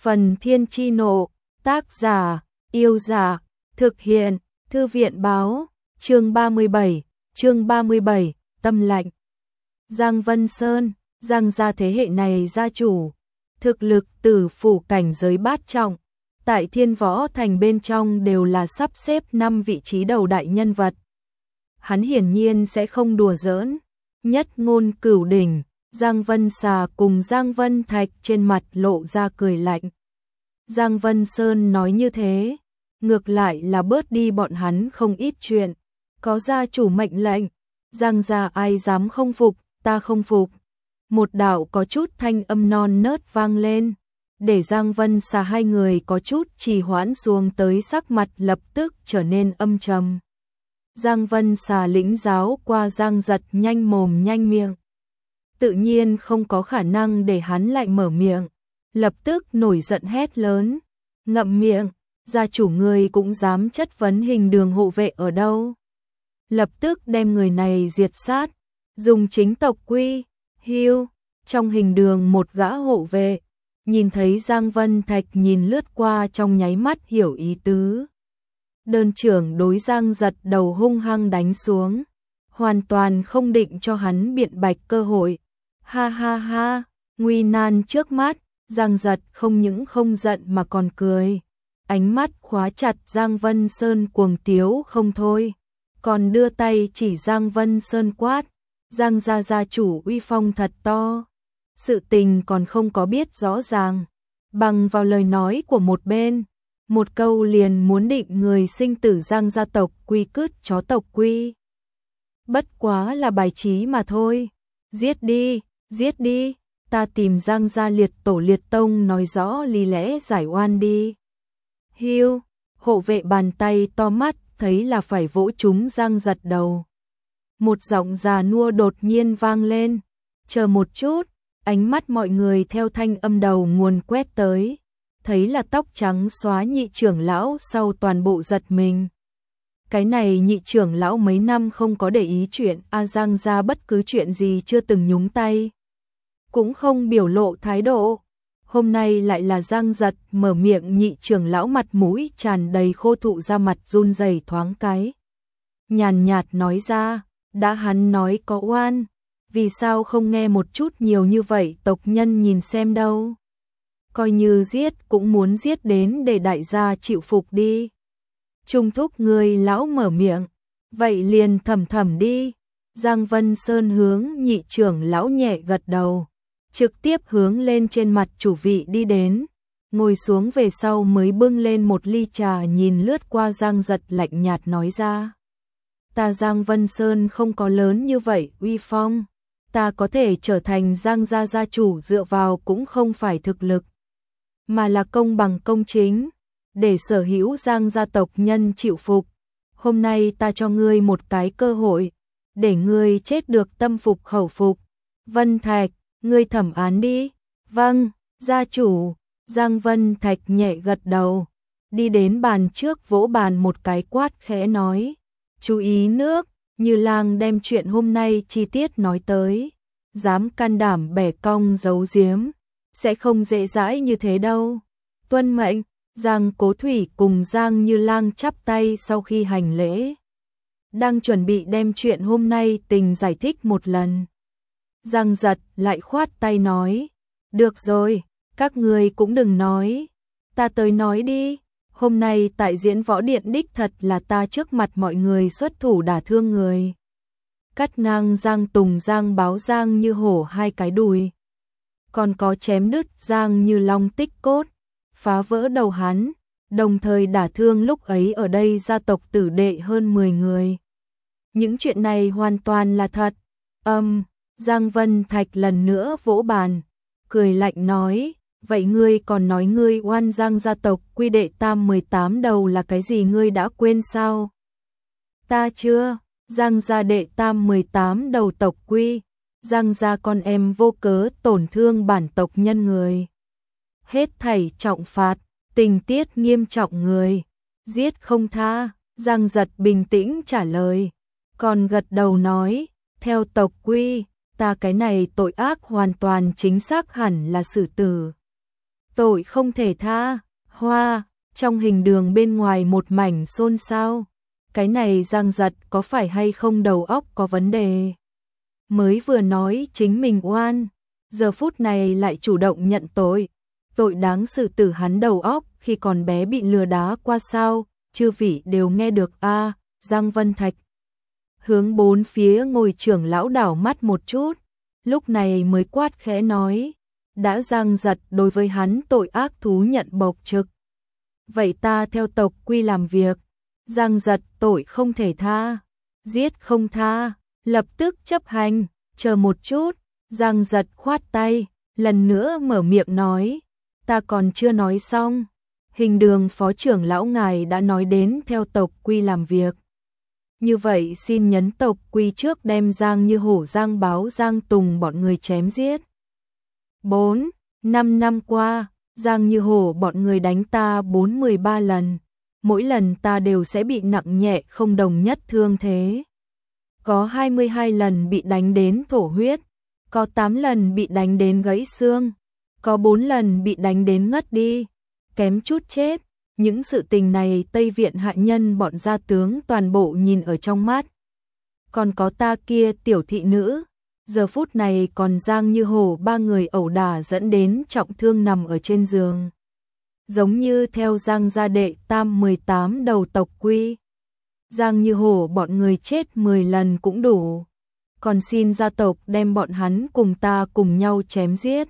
Phần Thiên Chi Nộ, tác giả, Yêu Dạ, thực hiện, Thư viện Báo, chương 37, Tâm Lạnh. Giang Vân Sơn, Giang gia thế hệ này gia chủ, thực lực tử phủ cảnh giới bát trọng, tại Thiên Võ Thành bên trong đều là sắp xếp 5 vị trí đầu đại nhân vật. Hắn hiển nhiên sẽ không đùa giỡn, nhất ngôn cửu đỉnh. Giang Vân Xà cùng Giang Vân Thạch trên mặt lộ ra cười lạnh. Giang Vân Sơn nói như thế, ngược lại là bớt đi bọn hắn không ít chuyện. Có gia chủ mệnh lệnh, Giang gia ai dám không phục, ta không phục. Một đạo có chút thanh âm non nớt vang lên, để Giang Vân Xà hai người có chút trì hoãn xuống tới, sắc mặt lập tức trở nên âm trầm. Giang Vân Xà lĩnh giáo qua Giang Giật nhanh mồm nhanh miệng, tự nhiên không có khả năng để hắn lại mở miệng, lập tức nổi giận hét lớn, ngậm miệng, gia chủ người cũng dám chất vấn Hình Đường hộ vệ ở đâu. Lập tức đem người này diệt sát, dùng chính tộc quy, hưu, trong Hình Đường một gã hộ vệ, nhìn thấy Giang Vân Thạch nhìn lướt qua trong nháy mắt hiểu ý tứ. Đơn trưởng đối Giang Giật đầu hung hăng đánh xuống, hoàn toàn không định cho hắn biện bạch cơ hội. Ha ha ha, nguy nan trước mắt, Giang Giật không những không giận mà còn cười. Ánh mắt khóa chặt Giang Vân Sơn cuồng tiếu không thôi, còn đưa tay chỉ Giang Vân Sơn quát, Giang gia gia chủ uy phong thật to. Sự tình còn không có biết rõ ràng, bằng vào lời nói của một bên, một câu liền muốn định người sinh tử Giang gia tộc quy cứt chó tộc quy. Bất quá là bài trí mà thôi, giết đi, ta tìm Giang gia liệt tổ liệt tông nói rõ lý lẽ giải oan đi. Hiu, hộ vệ bàn tay to mắt thấy là phải vỗ trúng Giang Giật đầu. Một giọng già nua đột nhiên vang lên, chờ một chút, ánh mắt mọi người theo thanh âm đầu nguồn quét tới, thấy là tóc trắng xóa nhị trưởng lão sau toàn bộ giật mình. Cái này nhị trưởng lão mấy năm không có để ý chuyện Giang gia bất cứ chuyện gì chưa từng nhúng tay, cũng không biểu lộ thái độ. Hôm nay lại là Giang Giật mở miệng, nhị trưởng lão mặt mũi tràn đầy khô thụ ra mặt run rẩy thoáng cái. Nhàn nhạt nói ra, đã hắn nói có oan, vì sao không nghe một chút nhiều như vậy tộc nhân nhìn xem đâu. Coi như giết cũng muốn giết đến để đại gia chịu phục đi. Trung thúc người lão mở miệng, vậy liền thầm đi. Giang Vân Sơn hướng nhị trưởng lão nhẹ gật đầu, trực tiếp hướng lên trên mặt chủ vị đi đến, ngồi xuống về sau mới bưng lên một ly trà, nhìn lướt qua Giang Giật lạnh nhạt nói ra. Ta Giang Vân Sơn không có lớn như vậy uy phong, ta có thể trở thành Giang gia gia chủ dựa vào cũng không phải thực lực, mà là công bằng công chính, để sở hữu Giang gia tộc nhân chịu phục. Hôm nay ta cho ngươi một cái cơ hội, để ngươi chết được tâm phục khẩu phục. Vân Thạch, ngươi thẩm án đi. Vâng, gia chủ. Giang Vân Thạch nhẹ gật đầu, đi đến bàn trước vỗ bàn một cái quát khẽ nói, chú ý nước, Như Lang đem chuyện hôm nay chi tiết nói tới, dám can đảm bẻ cong giấu giếm, sẽ không dễ dãi như thế đâu. Tuân mệnh. Giang Cố Thủy cùng Giang Như Lang chắp tay sau khi hành lễ, đang chuẩn bị đem chuyện hôm nay tình giải thích một lần. Giang Giật lại khoát tay nói, được rồi, các người cũng đừng nói, ta tới nói đi. Hôm nay tại Diễn Võ Điện đích thật là ta trước mặt mọi người xuất thủ đả thương người, cắt ngang Giang Tùng Giang Báo Giang Như Hổ hai cái đùi, còn có chém đứt Giang Như Long tích cốt, phá vỡ đầu hắn, đồng thời đả thương lúc ấy ở đây gia tộc tử đệ hơn 10 người. Những chuyện này hoàn toàn là thật. Giang Vân Thạch lần nữa vỗ bàn, cười lạnh nói, vậy ngươi còn nói ngươi oan Giang gia tộc quy đệ tam 18 đầu là cái gì, ngươi đã quên sao? Ta chưa, Giang gia đệ tam 18 đầu tộc quy, Giang gia con em vô cớ tổn thương bản tộc nhân người, hết thảy trọng phạt, tình tiết nghiêm trọng người, giết không tha. Giang Giật bình tĩnh trả lời, còn gật đầu nói, theo tộc quy, ta cái này tội ác hoàn toàn chính xác hẳn là xử tử. tội không thể tha. Hoa, trong hình đường bên ngoài một mảnh xôn xao. Cái này Giang Giật có phải hay không đầu óc có vấn đề? Mới vừa nói chính mình oan, giờ phút này lại chủ động nhận tội. Tội đáng xử tử hắn đầu óc khi còn bé bị lừa đá qua sao, chư vị đều nghe được a. Giang Vân Thạch hướng bốn phía ngồi trưởng lão đảo mắt một chút, lúc này mới quát khẽ nói, đã Giang Giật đối với hắn tội ác thú nhận bộc trực. Vậy ta theo tộc quy làm việc, Giang Giật tội không thể tha, giết không tha, lập tức chấp hành, chờ một chút. Giang Giật khoát tay, lần nữa mở miệng nói, ta còn chưa nói xong, hình đường phó trưởng lão ngài đã nói đến theo tộc quy làm việc. Như vậy xin nhấn tộc quy trước đem Giang Như Hổ, Giang Báo, Giang Tùng bọn người chém giết. 4. 5 năm qua, Giang Như Hổ bọn người đánh ta 43 lần, mỗi lần ta đều sẽ bị nặng nhẹ không đồng nhất thương thế. Có 22 lần bị đánh đến thổ huyết, có 8 lần bị đánh đến gãy xương, có 4 lần bị đánh đến ngất đi, kém chút chết. Những sự tình này Tây Viện hạ nhân bọn gia tướng toàn bộ nhìn ở trong mắt. Còn có ta kia tiểu thị nữ, giờ phút này còn Giang Như Hổ ba người ẩu đả dẫn đến trọng thương nằm ở trên giường. Giống như theo Giang gia đệ tam 18 đầu tộc quy, Giang Như Hổ bọn người chết 10 lần cũng đủ. Còn xin gia tộc đem bọn hắn cùng ta cùng nhau chém giết.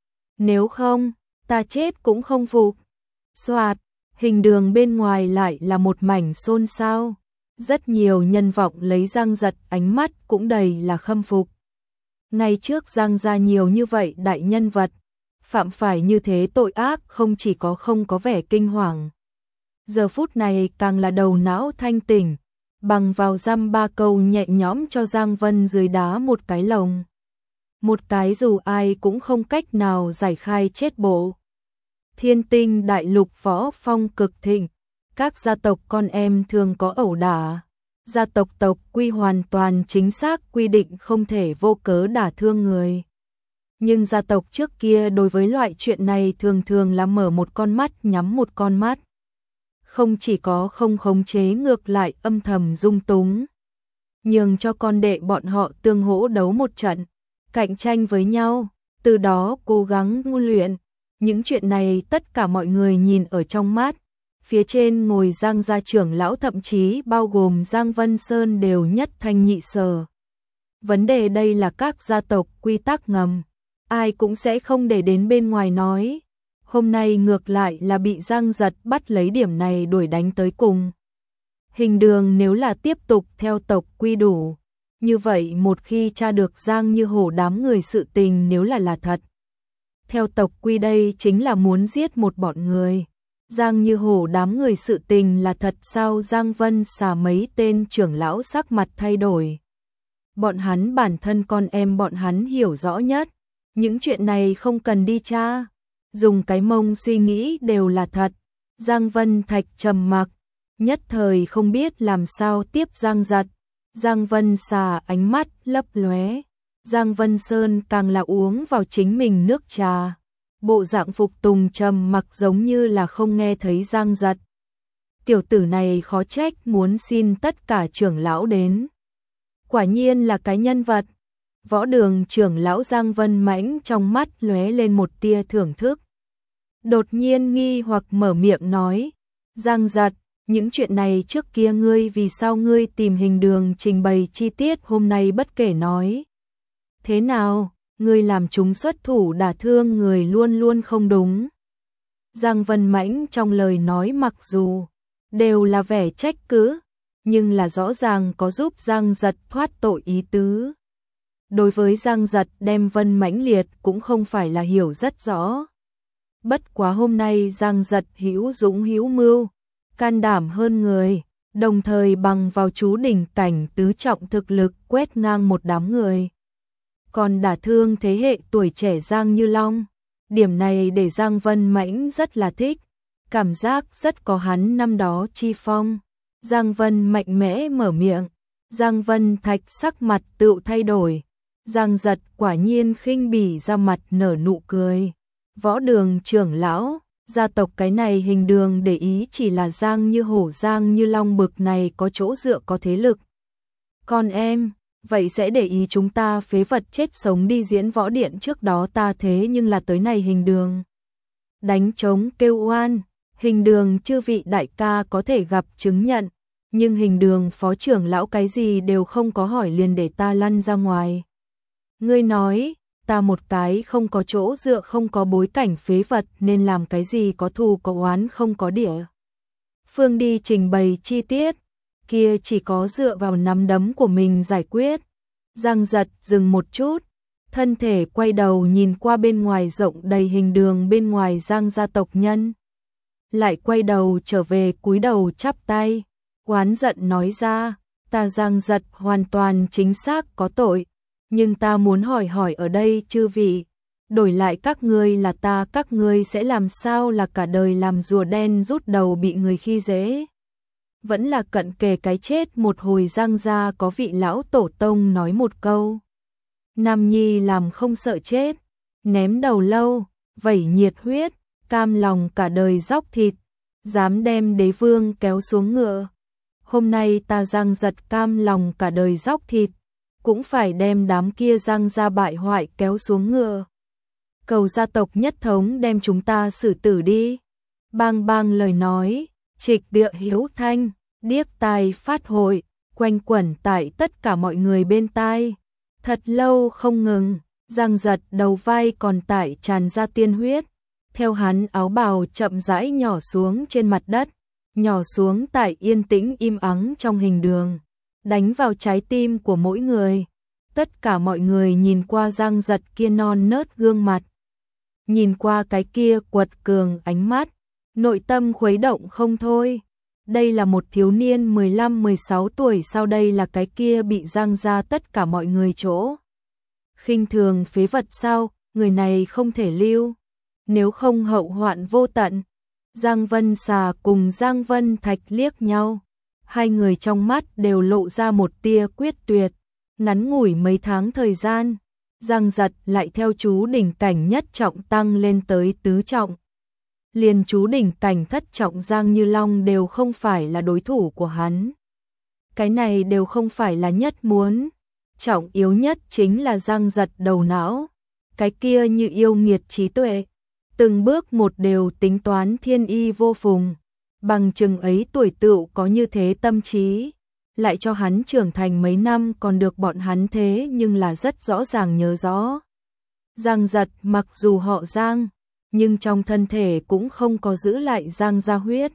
Nếu không, ta chết cũng không phục. Soạt, hình đường bên ngoài lại là một mảnh xôn xao. Rất nhiều nhân vọng lấy Giang Giật, ánh mắt cũng đầy là khâm phục. Ngày trước Giang gia nhiều như vậy đại nhân vật, phạm phải như thế tội ác không chỉ có không có vẻ kinh hoàng. Giờ phút này càng là đầu não thanh tỉnh, bằng vào dăm ba câu nhẹ nhõm cho Giang Vân dưới đá một cái lồng. Một cái dù ai cũng không cách nào giải khai chết bộ. Thiên Tinh đại lục võ phong cực thịnh, các gia tộc con em thường có ẩu đả. Gia tộc tộc quy hoàn toàn chính xác quy định không thể vô cớ đả thương người. Nhưng gia tộc trước kia đối với loại chuyện này thường thường là mở một con mắt nhắm một con mắt. Không chỉ có không khống chế, ngược lại âm thầm dung túng. Nhường cho con đệ bọn họ tương hỗ đấu một trận, cạnh tranh với nhau, từ đó cố gắng ngu luyện. Những chuyện này tất cả mọi người nhìn ở trong mắt. Phía trên ngồi Giang gia trưởng lão, thậm chí bao gồm Giang Vân Sơn đều nhất thanh nhị sở. Vấn đề đây là các gia tộc quy tắc ngầm, ai cũng sẽ không để đến bên ngoài nói. Hôm nay ngược lại là bị Giang Giật bắt lấy điểm này đuổi đánh tới cùng. Hình đường nếu là tiếp tục theo tộc quy đủ, như vậy một khi tra được Giang Như Hổ đám người sự tình nếu là thật, theo tộc quy đây chính là muốn giết một bọn người. Giang Như Hổ đám người sự tình là thật sao? Giang Vân xà mấy tên trưởng lão sắc mặt thay đổi. Bọn hắn bản thân con em bọn hắn hiểu rõ nhất, những chuyện này không cần đi tra, dùng cái mông suy nghĩ đều là thật. Giang Vân Thạch trầm mặc, nhất thời không biết làm sao tiếp Giang Giật. Giang Vân xà ánh mắt lấp lóe, Giang Vân Sơn càng là uống vào chính mình nước trà. Bộ dạng phục tùng trầm mặc giống như là không nghe thấy Giang Giật. Tiểu tử này khó trách muốn xin tất cả trưởng lão đến. Quả nhiên là cái nhân vật. Võ đường trưởng lão Giang Vân Mãnh trong mắt lóe lên một tia thưởng thức. Đột nhiên nghi hoặc mở miệng nói, Giang Giật, những chuyện này trước kia ngươi vì sao ngươi tìm hình đường trình bày chi tiết hôm nay bất kể nói. Thế nào? Ngươi làm chúng xuất thủ đả thương người luôn luôn không đúng. Giang Vân Mãnh trong lời nói mặc dù đều là vẻ trách cứ, nhưng là rõ ràng có giúp Giang Giật thoát tội ý tứ. Đối với Giang Giật đem Vân Mãnh liệt cũng không phải là hiểu rất rõ. Bất quá hôm nay Giang Giật hữu dũng hữu mưu, can đảm hơn người, đồng thời bằng vào chú đỉnh cảnh tứ trọng thực lực quét ngang một đám người. Còn đả thương thế hệ tuổi trẻ Giang Như Long, điểm này để Giang Vân Mãnh rất là thích, cảm giác rất có hắn năm đó chi phong. Giang Vân mạnh mẽ mở miệng, Giang Vân Thạch sắc mặt tự thay đổi. Giang Giật quả nhiên khinh bỉ ra mặt nở nụ cười. Võ Đường trưởng lão, gia tộc cái này Hình Đường để ý chỉ là Giang Như Hổ Giang Như Long bực này có chỗ dựa có thế lực. Con em, vậy sẽ để ý chúng ta phế vật chết sống đi diễn võ điện trước đó ta thế nhưng là tới này Hình Đường. Đánh trống kêu oan, Hình Đường chư vị đại ca có thể gặp chứng nhận, nhưng Hình Đường phó trưởng lão cái gì đều không có hỏi liền để ta lăn ra ngoài. Ngươi nói, ta một cái không có chỗ dựa không có bối cảnh phế vật nên làm cái gì có thù có oán không có địa. Phương đi trình bày chi tiết, kia chỉ có dựa vào nắm đấm của mình giải quyết. Giang Giật dừng một chút, thân thể quay đầu nhìn qua bên ngoài rộng đầy Hình Đường bên ngoài Giang gia tộc nhân. Lại quay đầu trở về cúi đầu chắp tay, oán giận nói ra, ta Giang Giật hoàn toàn chính xác có tội, nhưng ta muốn hỏi ở đây chư vị, đổi lại các ngươi là ta các ngươi sẽ làm sao là cả đời làm rùa đen rút đầu bị người khi dễ. Vẫn là cận kề cái chết một hồi Giang gia có vị lão tổ tông nói một câu. Nam nhi làm không sợ chết, ném đầu lâu, vẩy nhiệt huyết, cam lòng cả đời dóc thịt, dám đem đế vương kéo xuống ngựa. Hôm nay ta Giang Giật cam lòng cả đời dóc thịt, cũng phải đem đám kia Giang gia bại hoại kéo xuống ngựa. Cầu gia tộc nhất thống đem chúng ta xử tử đi. Bang bang lời nói, trịch địa hiếu thanh, điếc tai phát hội, quanh quẩn tại tất cả mọi người bên tai. Thật lâu không ngừng, Giang Giật đầu vai còn tại tràn ra tiên huyết. Theo hắn áo bào chậm rãi nhỏ xuống trên mặt đất, nhỏ xuống tại yên tĩnh im ắng trong Hình Đường, đánh vào trái tim của mỗi người. Tất cả mọi người nhìn qua Giang Giật kia non nớt gương mặt, nhìn qua cái kia quật cường ánh mắt, nội tâm khuấy động không thôi. Đây là một thiếu niên 15-16 tuổi, sau đây là cái kia bị Giang gia tất cả mọi người chỗ khinh thường phế vật sao, người này không thể lưu, nếu không hậu hoạn vô tận. Giang Vân Xà cùng Giang Vân Thạch liếc nhau, hai người trong mắt đều lộ ra một tia quyết tuyệt. Ngắn ngủi mấy tháng thời gian, Giang Giật lại theo chú đỉnh cảnh nhất trọng tăng lên tới tứ trọng. Liền chú đỉnh cảnh thất trọng Giang Như Long đều không phải là đối thủ của hắn. Cái này đều không phải là nhất muốn. Trọng yếu nhất chính là Giang Giật đầu não. Cái kia như yêu nghiệt trí tuệ. Từng bước một đều tính toán thiên y vô phùng. Bằng chừng ấy tuổi tựu có như thế tâm trí. Lại cho hắn trưởng thành mấy năm còn được bọn hắn thế nhưng là rất rõ ràng nhớ rõ. Giang Giật mặc dù họ Giang, nhưng trong thân thể cũng không có giữ lại Giang gia huyết.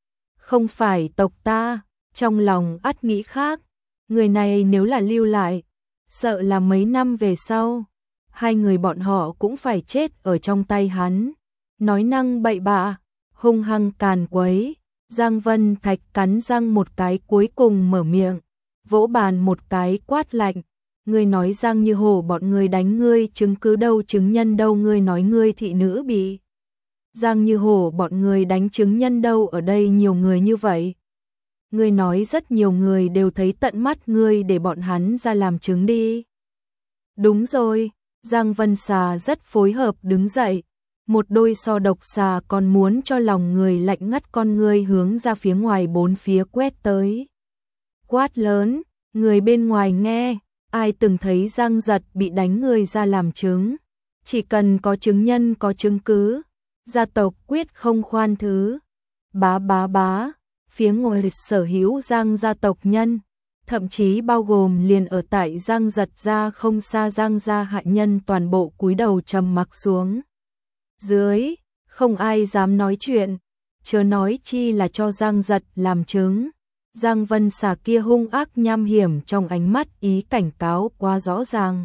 Không phải tộc ta, trong lòng ắt nghĩ khác, người này nếu là lưu lại, sợ là mấy năm về sau, hai người bọn họ cũng phải chết ở trong tay hắn. Nói năng bậy bạ, hung hăng càn quấy, Giang Vân Thạch cắn răng một cái cuối cùng mở miệng, vỗ bàn một cái quát lạnh. Ngươi nói Giang Như Hổ bọn ngươi đánh ngươi, chứng cứ đâu chứng nhân đâu, ngươi nói ngươi thị nữ bị Giang Như Hổ bọn ngươi đánh, chứng nhân đâu, ở đây nhiều người như vậy. Ngươi nói rất nhiều người đều thấy tận mắt ngươi, để bọn hắn ra làm chứng đi. Đúng rồi, Giang Vân Xà rất phối hợp đứng dậy, một đôi so độc xà còn muốn cho lòng người lạnh ngắt con ngươi hướng ra phía ngoài bốn phía quét tới. Quát lớn, người bên ngoài nghe. Ai từng thấy Giang Giật bị đánh người ra làm chứng, chỉ cần có chứng nhân có chứng cứ, gia tộc quyết không khoan thứ. Bá bá bá, phía ngoài sở hữu Giang gia tộc nhân, thậm chí bao gồm liền ở tại Giang Giật gia không xa Giang gia hạ nhân toàn bộ cúi đầu trầm mặc xuống. Dưới, không ai dám nói chuyện, chớ nói chi là cho Giang Giật làm chứng. Giang Vân Xà kia hung ác nham hiểm trong ánh mắt ý cảnh cáo quá rõ ràng.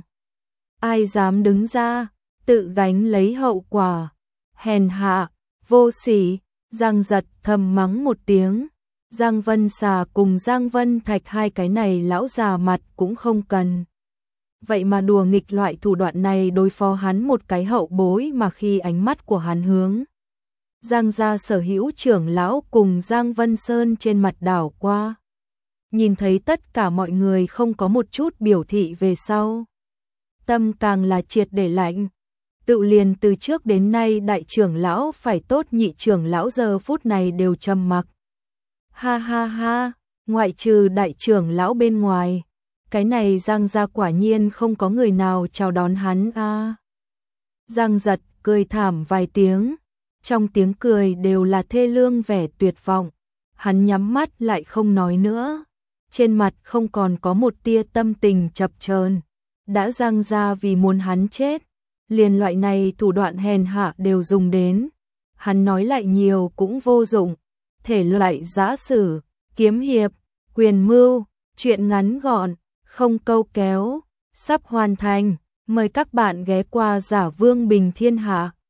Ai dám đứng ra, tự gánh lấy hậu quả. Hèn hạ, vô sỉ, Giang Giật thầm mắng một tiếng. Giang Vân Xà cùng Giang Vân Thạch hai cái này lão già mặt cũng không cần. Vậy mà đùa nghịch loại thủ đoạn này đối phó hắn một cái hậu bối, mà khi ánh mắt của hắn hướng Giang gia sở hữu trưởng lão cùng Giang Vân Sơn trên mặt đảo qua. Nhìn thấy tất cả mọi người không có một chút biểu thị về sau. Tâm càng là triệt để lạnh. Tự liền từ trước đến nay đại trưởng lão phải tốt, nhị trưởng lão giờ phút này đều trầm mặc. Ha ha ha, ngoại trừ đại trưởng lão bên ngoài, cái này Giang gia quả nhiên không có người nào chào đón hắn a. Giang Giật cười thảm vài tiếng, trong tiếng cười đều là thê lương vẻ tuyệt vọng. Hắn nhắm mắt lại không nói nữa, trên mặt không còn có một tia tâm tình chập chờn. Đã Giang gia vì muốn hắn chết, liền loại này thủ đoạn hèn hạ đều dùng đến. Hắn nói lại nhiều cũng vô dụng. Thể loại giã sử, kiếm hiệp, quyền mưu, truyện ngắn gọn, không câu kéo, sắp hoàn thành. Mời các bạn ghé qua Giả Vương Bình Thiên Hạ.